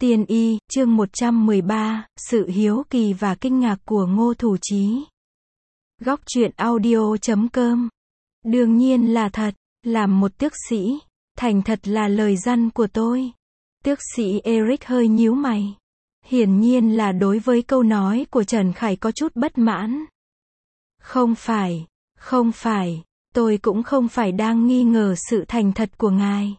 Tiên y, chương 113, sự hiếu kỳ và kinh ngạc của Ngô Thủ Chí. Góc truyện audio.com. Đương nhiên là thật, làm một tước sĩ, thành thật là lời răn của tôi. Tước sĩ Eric hơi nhíu mày. Hiển nhiên là đối với câu nói của Trần Khải có chút bất mãn. Không phải, tôi cũng không phải đang nghi ngờ sự thành thật của ngài.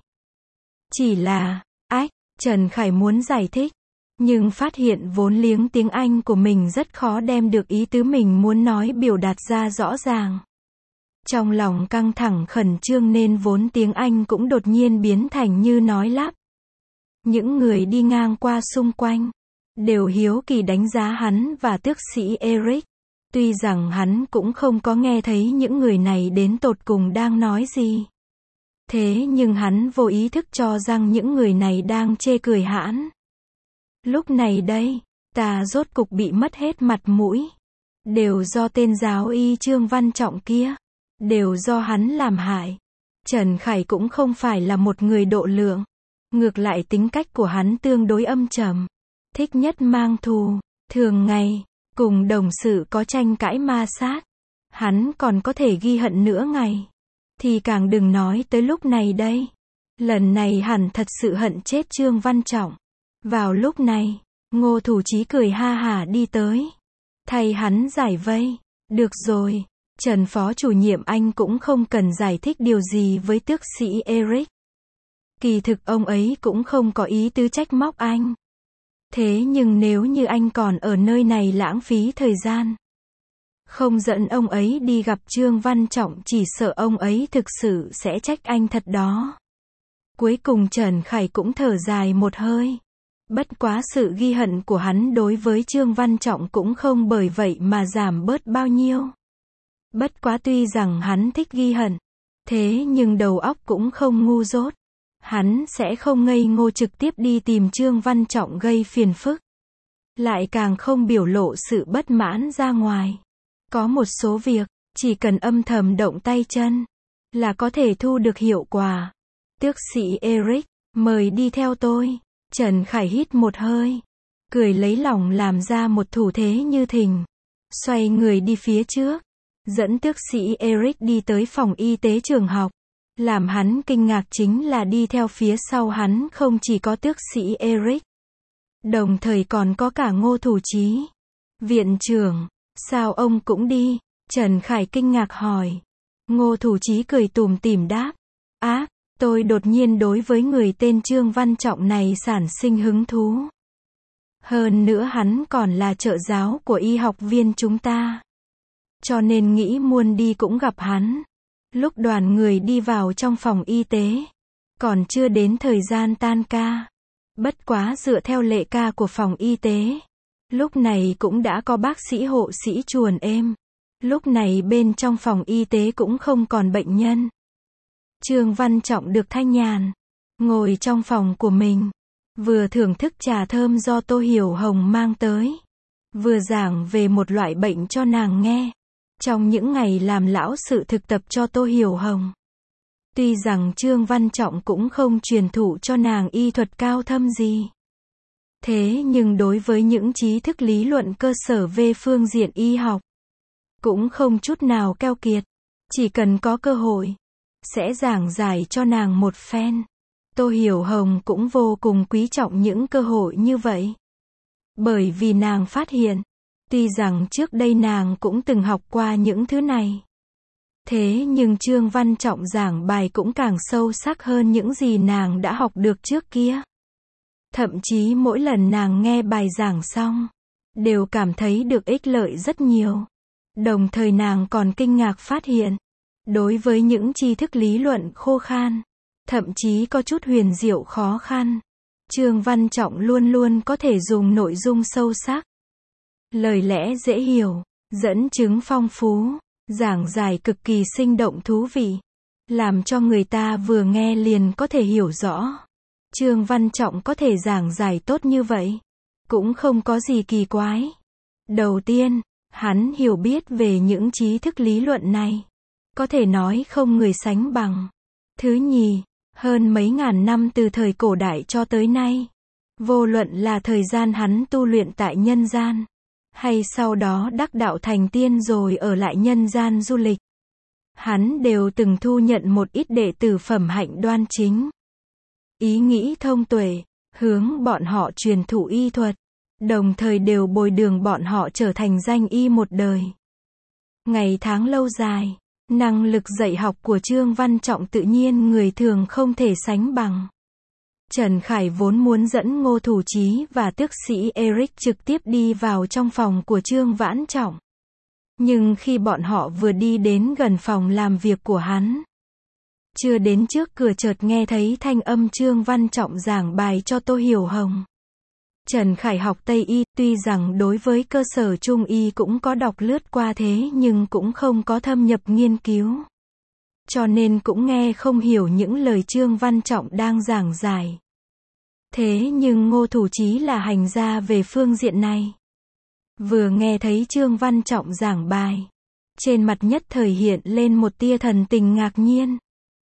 Chỉ là, Trần Khải muốn giải thích, nhưng phát hiện vốn liếng tiếng Anh của mình rất khó đem được ý tứ mình muốn nói biểu đạt ra rõ ràng. Trong lòng căng thẳng khẩn trương nên vốn tiếng Anh cũng đột nhiên biến thành như nói lắp. Những người đi ngang qua xung quanh, đều hiếu kỳ đánh giá hắn và tước sĩ Eric. Tuy rằng hắn cũng không có nghe thấy những người này đến tột cùng đang nói gì. Thế nhưng hắn vô ý thức cho rằng những người này đang chê cười hãn. Lúc này đây, ta rốt cục bị mất hết mặt mũi. Đều do tên giáo y Trương Văn Trọng kia. Đều do hắn làm hại. Trần Khải cũng không phải là một người độ lượng. Ngược lại tính cách của hắn tương đối âm trầm. Thích nhất mang thù. Thường ngày, cùng đồng sự có tranh cãi ma sát. Hắn còn có thể ghi hận nửa ngày. Thì càng đừng nói tới lúc này đây. Lần này hẳn thật sự hận chết Trương Văn Trọng. Vào lúc này, Ngô Thủ Chí cười ha hả đi tới. Thay hắn giải vây. Được rồi, Trần Phó chủ nhiệm anh cũng không cần giải thích điều gì với tước sĩ Eric. Kỳ thực ông ấy cũng không có ý tứ trách móc anh. Thế nhưng nếu như anh còn ở nơi này lãng phí thời gian, không dẫn ông ấy đi gặp Trương Văn Trọng, chỉ sợ ông ấy thực sự sẽ trách anh thật đó. Cuối cùng Trần Khải cũng thở dài một hơi. Bất quá sự ghi hận của hắn đối với Trương Văn Trọng cũng không bởi vậy mà giảm bớt bao nhiêu. Bất quá tuy rằng hắn thích ghi hận, thế nhưng đầu óc cũng không ngu dốt. Hắn sẽ không ngây ngô trực tiếp đi tìm Trương Văn Trọng gây phiền phức. Lại càng không biểu lộ sự bất mãn ra ngoài. Có một số việc, chỉ cần âm thầm động tay chân, là có thể thu được hiệu quả. Tước sĩ Eric, mời đi theo tôi. Trần Khải hít một hơi, cười lấy lòng làm ra một thủ thế như thình. Xoay người đi phía trước, dẫn tước sĩ Eric đi tới phòng y tế trường học. Làm hắn kinh ngạc chính là đi theo phía sau hắn không chỉ có tước sĩ Eric, đồng thời còn có cả Ngô Thủ Chí. Viện trưởng, sao ông cũng đi? Trần Khải kinh ngạc hỏi. Ngô Thủ Chí cười tủm tỉm đáp. Tôi đột nhiên đối với người tên Trương Văn Trọng này sản sinh hứng thú. Hơn nữa hắn còn là trợ giáo của y học viên chúng ta. Cho nên nghĩ muôn đi cũng gặp hắn. Lúc đoàn người đi vào trong phòng y tế, còn chưa đến thời gian tan ca. Bất quá dựa theo lệ ca của phòng y tế, lúc này cũng đã có bác sĩ hộ sĩ chuồn êm. Lúc này bên trong phòng y tế cũng không còn bệnh nhân. Trương Văn Trọng được thanh nhàn, ngồi trong phòng của mình, vừa thưởng thức trà thơm do Tô Hiểu Hồng mang tới, vừa giảng về một loại bệnh cho nàng nghe. Trong những ngày làm lão sự thực tập cho Tô Hiểu Hồng, tuy rằng Trương Văn Trọng cũng không truyền thụ cho nàng y thuật cao thâm gì. Thế nhưng đối với những trí thức lý luận cơ sở về phương diện y học, cũng không chút nào keo kiệt. Chỉ cần có cơ hội, sẽ giảng giải cho nàng một phen. Tô Hiểu Hồng cũng vô cùng quý trọng những cơ hội như vậy. Bởi vì nàng phát hiện, tuy rằng trước đây nàng cũng từng học qua những thứ này. Thế nhưng Trương Văn Trọng giảng bài cũng càng sâu sắc hơn những gì nàng đã học được trước kia. Thậm chí mỗi lần nàng nghe bài giảng xong, đều cảm thấy được ích lợi rất nhiều. Đồng thời nàng còn kinh ngạc phát hiện, đối với những tri thức lý luận khô khan, thậm chí có chút huyền diệu khó khăn, Trương Văn Trọng luôn luôn có thể dùng nội dung sâu sắc, lời lẽ dễ hiểu, dẫn chứng phong phú, giảng giải cực kỳ sinh động thú vị, làm cho người ta vừa nghe liền có thể hiểu rõ. Trương Văn Trọng có thể giảng giải tốt như vậy, cũng không có gì kỳ quái. Đầu tiên, hắn hiểu biết về những trí thức lý luận này, có thể nói không người sánh bằng. Thứ nhì, hơn mấy ngàn năm từ thời cổ đại cho tới nay, Vô luận là thời gian hắn tu luyện tại nhân gian, hay sau đó đắc đạo thành tiên rồi ở lại nhân gian du lịch, hắn đều từng thu nhận một ít đệ tử phẩm hạnh đoan chính. Ý nghĩ thông tuệ, hướng bọn họ truyền thụ y thuật, đồng thời đều bồi đường bọn họ trở thành danh y một đời. Ngày tháng lâu dài, năng lực dạy học của Trương Văn Trọng tự nhiên người thường không thể sánh bằng. Trần Khải vốn muốn dẫn Ngô Thủ Chí và tước sĩ Eric trực tiếp đi vào trong phòng của Trương Vãn Trọng. Nhưng khi bọn họ vừa đi đến gần phòng làm việc của hắn, chưa đến trước cửa chợt nghe thấy thanh âm Trương Văn Trọng giảng bài cho Tô Hiểu Hồng. Trần Khải học Tây Y, tuy rằng đối với cơ sở Trung Y cũng có đọc lướt qua thế nhưng cũng không có thâm nhập nghiên cứu. Cho nên cũng nghe không hiểu những lời Trương Văn Trọng đang giảng giải. Thế nhưng Ngô Thủ Chí là hành gia về phương diện này. Vừa nghe thấy Trương Văn Trọng giảng bài, trên mặt nhất thời hiện lên một tia thần tình ngạc nhiên.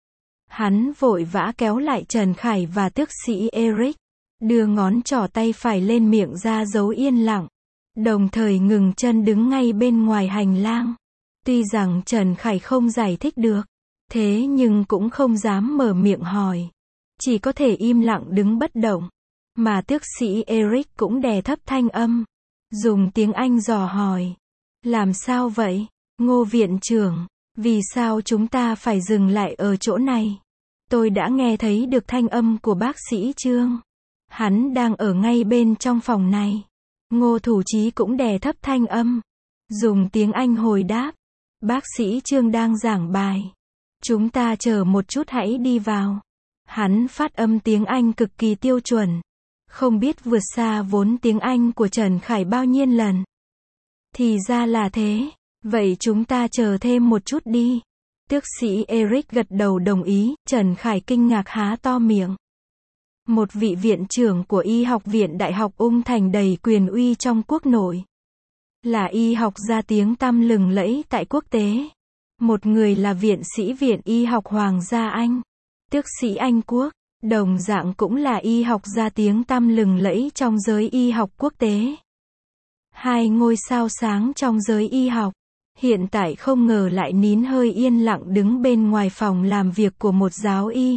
Hắn vội vã kéo lại Trần Khải và tước sĩ Eric, đưa ngón trỏ tay phải lên miệng ra dấu yên lặng, đồng thời ngừng chân đứng ngay bên ngoài hành lang. Tuy rằng Trần Khải không giải thích được, thế nhưng cũng không dám mở miệng hỏi, chỉ có thể im lặng đứng bất động. Mà tước sĩ Eric cũng đè thấp thanh âm, dùng tiếng Anh dò hỏi. Làm sao vậy, Ngô viện trưởng, vì sao chúng ta phải dừng lại ở chỗ này? Tôi đã nghe thấy được thanh âm của bác sĩ Trương. Hắn đang ở ngay bên trong phòng này. Ngô Thủ Chí cũng đè thấp thanh âm, dùng tiếng Anh hồi đáp. Bác sĩ Trương đang giảng bài. Chúng ta chờ một chút hãy đi vào. Hắn phát âm tiếng Anh cực kỳ tiêu chuẩn, không biết vượt xa vốn tiếng Anh của Trần Khải bao nhiêu lần. Thì ra là thế, vậy chúng ta chờ thêm một chút đi. Tước sĩ Eric gật đầu đồng ý, Trần Khải kinh ngạc há to miệng. Một vị viện trưởng của Y học viện Đại học Ung Thành đầy quyền uy trong quốc nội. Là y học gia tiếng tăm lừng lẫy tại quốc tế. Một người là viện sĩ Viện Y học Hoàng gia Anh. Tước sĩ Anh quốc, đồng dạng cũng là y học gia tiếng tăm lừng lẫy trong giới y học quốc tế. Hai ngôi sao sáng trong giới y học, hiện tại không ngờ lại nín hơi yên lặng đứng bên ngoài phòng làm việc của một giáo y.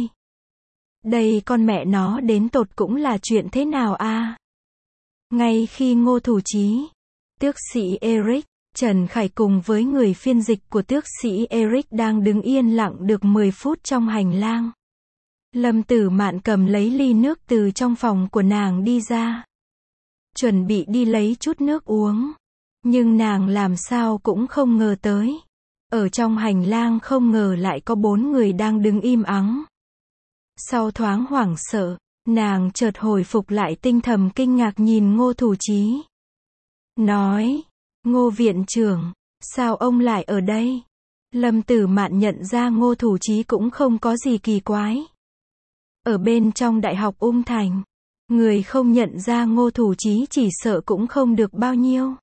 Đây con mẹ nó đến tột cũng là chuyện thế nào a? Ngay khi Ngô Thủ Chí, tước sĩ Eric, Trần Khải cùng với người phiên dịch của tước sĩ Eric đang đứng yên lặng được 10 phút trong hành lang. Lâm Tử Mạn cầm lấy ly nước từ trong phòng của nàng đi ra, chuẩn bị đi lấy chút nước uống. Nhưng nàng làm sao cũng không ngờ tới, ở trong hành lang không ngờ lại có 4 người đang đứng im ắng. Sau thoáng hoảng sợ, nàng chợt hồi phục lại tinh thần kinh ngạc nhìn Ngô Thủ Chí. Nói, Ngô viện trưởng, sao ông lại ở đây? Lâm Tử Mạn nhận ra Ngô Thủ Chí cũng không có gì kỳ quái. Ở bên trong Đại học Ung Thành, người không nhận ra Ngô Thủ Chí chỉ sợ cũng không được bao nhiêu.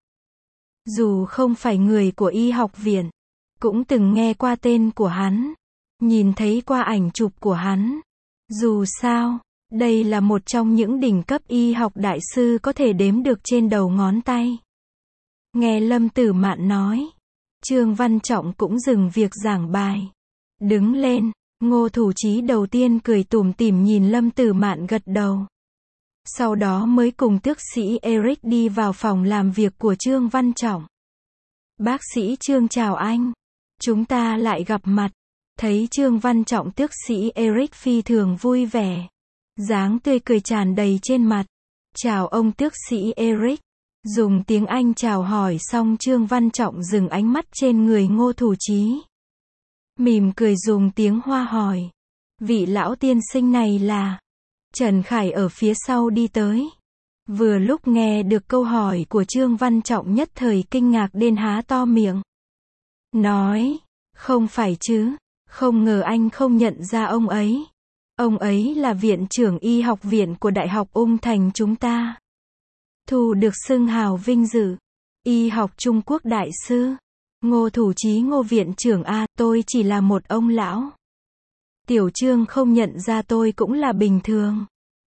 Dù không phải người của y học viện, cũng từng nghe qua tên của hắn, nhìn thấy qua ảnh chụp của hắn. Dù sao, đây là một trong những đỉnh cấp y học đại sư có thể đếm được trên đầu ngón tay. Nghe Lâm Tử Mạn nói, Trương Văn Trọng cũng dừng việc giảng bài, đứng lên. Ngô Thủ Chí đầu tiên cười tủm tỉm nhìn Lâm Tử Mạn gật đầu. Sau đó mới cùng tước sĩ Eric đi vào phòng làm việc của Trương Văn Trọng. Bác sĩ Trương chào anh. Chúng ta lại gặp mặt. Thấy Trương Văn Trọng, tước sĩ Eric phi thường vui vẻ. Dáng tươi cười tràn đầy trên mặt. Chào ông tước sĩ Eric. Dùng tiếng Anh chào hỏi xong Trương Văn Trọng dừng ánh mắt trên người Ngô Thủ Chí. Mỉm cười dùng tiếng Hoa hỏi. Vị lão tiên sinh này là... Trần Khải ở phía sau đi tới. Vừa lúc nghe được câu hỏi của Trương Văn Trọng nhất thời kinh ngạc đến há to miệng. Nói, không phải chứ, không ngờ anh không nhận ra ông ấy. Ông ấy là viện trưởng y học viện của Đại học Ung Thành chúng ta. Thu được xưng hào vinh dự, y học Trung Quốc đại sư. Ngô Thủ Chí Ngô viện trưởng a, tôi chỉ là một ông lão. Tiểu Trương không nhận ra tôi cũng là bình thường.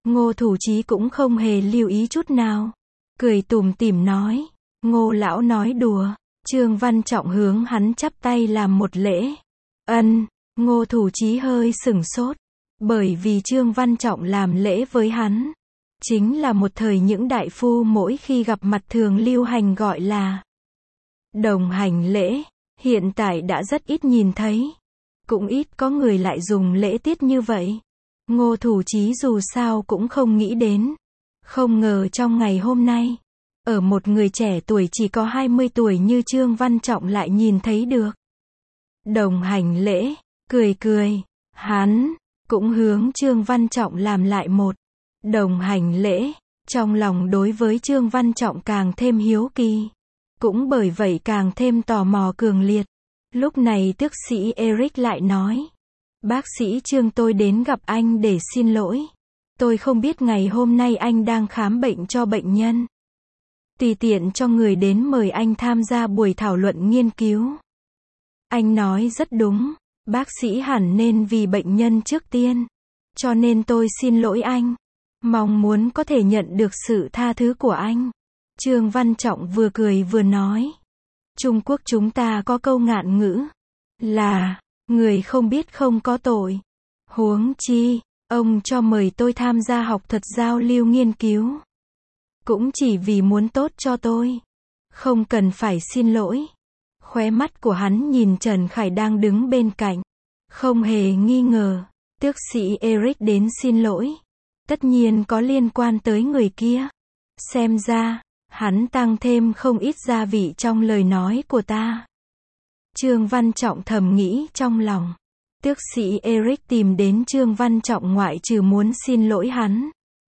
Ngô Thủ Chí cũng không hề lưu ý chút nào. Cười tủm tỉm nói. Ngô lão nói đùa. Trương Văn Trọng hướng hắn chắp tay làm một lễ. Ân, Ngô Thủ Chí hơi sửng sốt. Bởi vì Trương Văn Trọng làm lễ với hắn. Chính là một thời những đại phu mỗi khi gặp mặt thường lưu hành gọi là đồng hành lễ. Hiện tại đã rất ít nhìn thấy. Cũng ít có người lại dùng lễ tiết như vậy. Ngô Thủ Chí dù sao cũng không nghĩ đến. Không ngờ trong ngày hôm nay, ở một người trẻ tuổi chỉ có 20 tuổi như Trương Văn Trọng lại nhìn thấy được. Đồng hành lễ, cười cười, hắn cũng hướng Trương Văn Trọng làm lại một đồng hành lễ. Trong lòng đối với Trương Văn Trọng càng thêm hiếu kỳ. Cũng bởi vậy càng thêm tò mò cường liệt. Lúc này tước sĩ Eric lại nói. Bác sĩ Trương, tôi đến gặp anh để xin lỗi. Tôi không biết ngày hôm nay anh đang khám bệnh cho bệnh nhân. Tùy tiện cho người đến mời anh tham gia buổi thảo luận nghiên cứu. Anh nói rất đúng. Bác sĩ hẳn nên vì bệnh nhân trước tiên. Cho nên tôi xin lỗi anh. Mong muốn có thể nhận được sự tha thứ của anh. Trương Văn Trọng vừa cười vừa nói. Trung Quốc chúng ta có câu ngạn ngữ là người không biết không có tội. Huống chi, ông cho mời tôi tham gia học thuật giao lưu nghiên cứu. Cũng chỉ vì muốn tốt cho tôi. Không cần phải xin lỗi. Khóe mắt của hắn nhìn Trần Khải đang đứng bên cạnh. Không hề nghi ngờ, tước sĩ Eric đến xin lỗi. Tất nhiên có liên quan tới người kia. Xem ra, hắn tăng thêm không ít gia vị trong lời nói của ta. Trương Văn Trọng thầm nghĩ trong lòng. Tước sĩ Eric tìm đến Trương Văn Trọng ngoại trừ muốn xin lỗi hắn.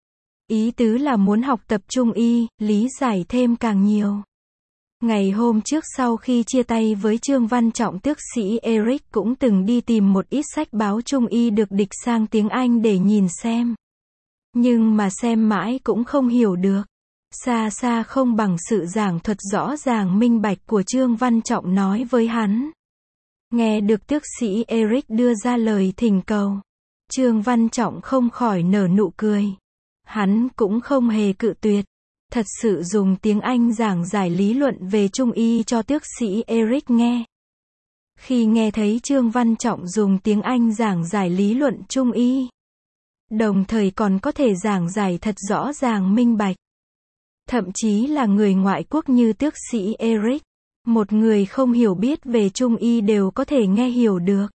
Ý tứ là muốn học tập Trung y, lý giải thêm càng nhiều. Ngày hôm trước sau khi chia tay với Trương Văn Trọng, tước sĩ Eric cũng từng đi tìm một ít sách báo Trung y được dịch sang tiếng Anh để nhìn xem. Nhưng mà xem mãi cũng không hiểu được. Xa xa không bằng sự giảng thuật rõ ràng minh bạch của Trương Văn Trọng nói với hắn. Nghe được tước sĩ Eric đưa ra lời thỉnh cầu, Trương Văn Trọng không khỏi nở nụ cười. Hắn cũng không hề cự tuyệt. Thật sự dùng tiếng Anh giảng giải lý luận về Trung y cho tước sĩ Eric nghe. Khi nghe thấy Trương Văn Trọng dùng tiếng Anh giảng giải lý luận Trung y, đồng thời còn có thể giảng giải thật rõ ràng minh bạch. Thậm chí là người ngoại quốc như tước sĩ Eric, một người không hiểu biết về Trung y đều có thể nghe hiểu được.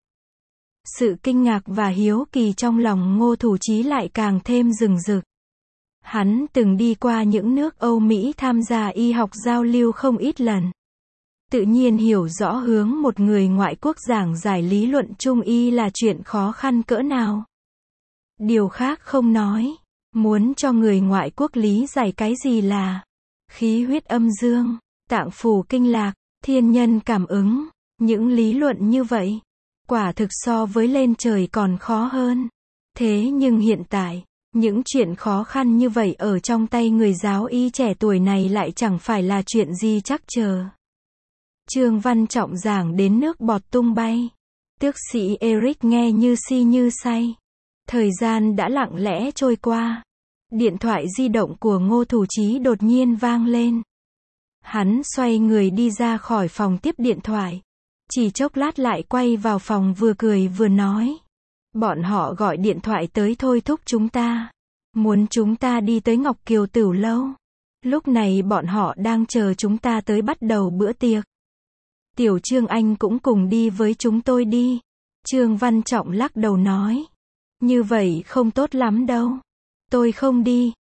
Sự kinh ngạc và hiếu kỳ trong lòng Ngô Thủ Chí lại càng thêm rừng rực. Hắn từng đi qua những nước Âu Mỹ tham gia y học giao lưu không ít lần. Tự nhiên hiểu rõ hướng một người ngoại quốc giảng giải lý luận Trung y là chuyện khó khăn cỡ nào. Điều khác không nói. Muốn cho người ngoại quốc lý giải cái gì là khí huyết âm dương, tạng phủ kinh lạc, thiên nhân cảm ứng, những lý luận như vậy, quả thực so với lên trời còn khó hơn. Thế nhưng hiện tại, những chuyện khó khăn như vậy ở trong tay người giáo y trẻ tuổi này lại chẳng phải là chuyện gì chắc chờ. Trương Văn Trọng giảng đến nước bọt tung bay. Tước sĩ Eric nghe như si như say. Thời gian đã lặng lẽ trôi qua. Điện thoại di động của Ngô Thủ Chí đột nhiên vang lên. Hắn xoay người đi ra khỏi phòng tiếp điện thoại. Chỉ chốc lát lại quay vào phòng vừa cười vừa nói. Bọn họ gọi điện thoại tới thôi thúc chúng ta. Muốn chúng ta đi tới Ngọc Kiều Tửu Lâu. Lúc này bọn họ đang chờ chúng ta tới bắt đầu bữa tiệc. Tiểu Trương anh cũng cùng đi với chúng tôi đi. Trương Văn Trọng lắc đầu nói. Như vậy không tốt lắm đâu. Tôi không đi.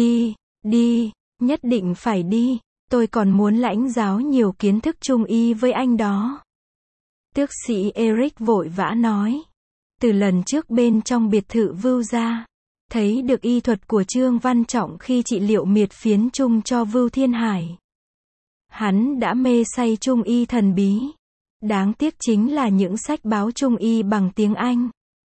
Đi, nhất định phải đi. Tôi còn muốn lãnh giáo nhiều kiến thức Trung y với anh đó. Tước sĩ Eric vội vã nói. Từ lần trước bên trong biệt thự Vưu Gia, thấy được y thuật của Trương Văn Trọng khi trị liệu miệt phiến Trung cho Vưu Thiên Hải. Hắn đã mê say Trung y thần bí. Đáng tiếc chính là những sách báo Trung y bằng tiếng Anh.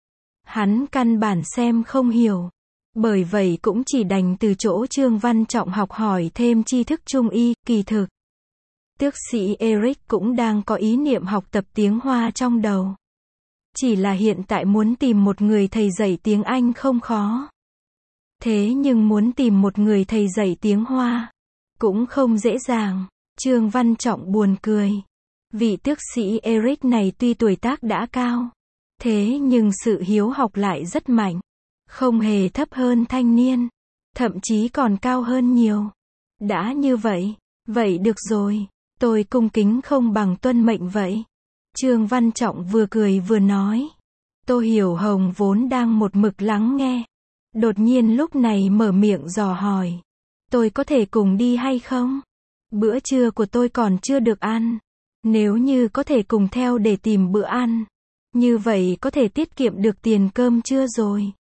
Hắn căn bản xem không hiểu. Bởi vậy cũng chỉ đành từ chỗ Trương Văn Trọng học hỏi thêm tri thức Trung y, kỳ thực. Tước sĩ Eric cũng đang có ý niệm học tập tiếng Hoa trong đầu. Chỉ là hiện tại muốn tìm một người thầy dạy tiếng Anh không khó. Thế nhưng muốn tìm một người thầy dạy tiếng Hoa, cũng không dễ dàng. Trương Văn Trọng buồn cười. Vị tước sĩ Eric này tuy tuổi tác đã cao, thế nhưng sự hiếu học lại rất mạnh. Không hề thấp hơn thanh niên, thậm chí còn cao hơn nhiều. Đã như vậy, vậy được rồi, tôi cung kính không bằng tuân mệnh vậy. Trương Văn Trọng vừa cười vừa nói. Tô Hiểu Hồng vốn đang một mực lắng nghe, đột nhiên lúc này mở miệng dò hỏi. Tôi có thể cùng đi hay không? Bữa trưa của tôi còn chưa được ăn. Nếu như có thể cùng theo để tìm bữa ăn, như vậy có thể tiết kiệm được tiền cơm trưa rồi.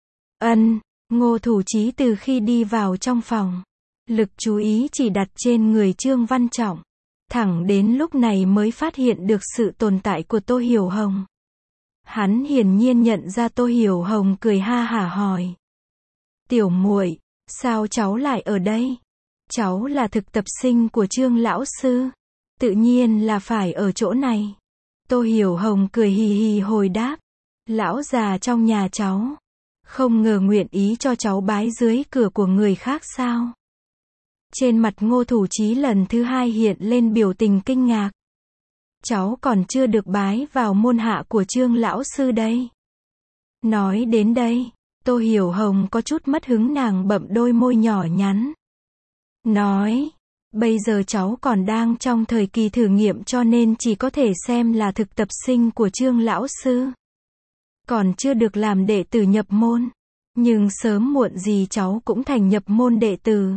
Ngô Thủ Chí từ khi đi vào trong phòng, lực chú ý chỉ đặt trên người Trương Văn Trọng. Thẳng đến lúc này mới phát hiện được sự tồn tại của Tô Hiểu Hồng. Hắn hiển nhiên nhận ra Tô Hiểu Hồng cười ha hả hỏi. Tiểu muội, sao cháu lại ở đây? Cháu là thực tập sinh của Trương lão sư, tự nhiên là phải ở chỗ này. Tô Hiểu Hồng cười hì hì hồi đáp. Lão già trong nhà cháu, không ngờ nguyện ý cho cháu bái dưới cửa của người khác sao? Trên mặt Ngô Thủ Chí lần thứ hai hiện lên biểu tình kinh ngạc. Cháu còn chưa được bái vào môn hạ của Trương lão sư đây. Nói đến đây, Tô Hiểu Hồng có chút mất hứng, nàng bậm đôi môi nhỏ nhắn. Nói, bây giờ cháu còn đang trong thời kỳ thử nghiệm cho nên chỉ có thể xem là thực tập sinh của Trương lão sư. Còn chưa được làm đệ tử nhập môn. Nhưng sớm muộn gì cháu cũng thành nhập môn đệ tử.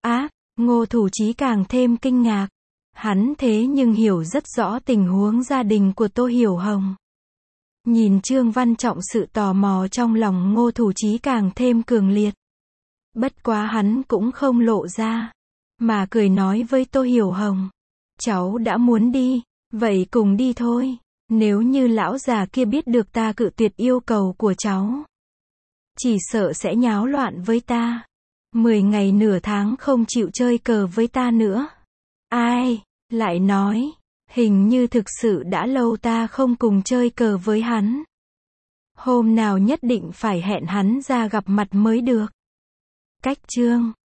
Ngô Thủ Chí càng thêm kinh ngạc. Hắn thế nhưng hiểu rất rõ tình huống gia đình của Tô Hiểu Hồng. Nhìn Trương Văn Trọng, sự tò mò trong lòng Ngô Thủ Chí càng thêm cường liệt. Bất quá hắn cũng không lộ ra, mà cười nói với Tô Hiểu Hồng. Cháu đã muốn đi, vậy cùng đi thôi. Nếu như lão già kia biết được ta cự tuyệt yêu cầu của cháu, chỉ sợ sẽ nháo loạn với ta. 10 ngày nửa tháng không chịu chơi cờ với ta nữa. Ai, lại nói, hình như thực sự đã lâu ta không cùng chơi cờ với hắn. Hôm nào nhất định phải hẹn hắn ra gặp mặt mới được. Cách chương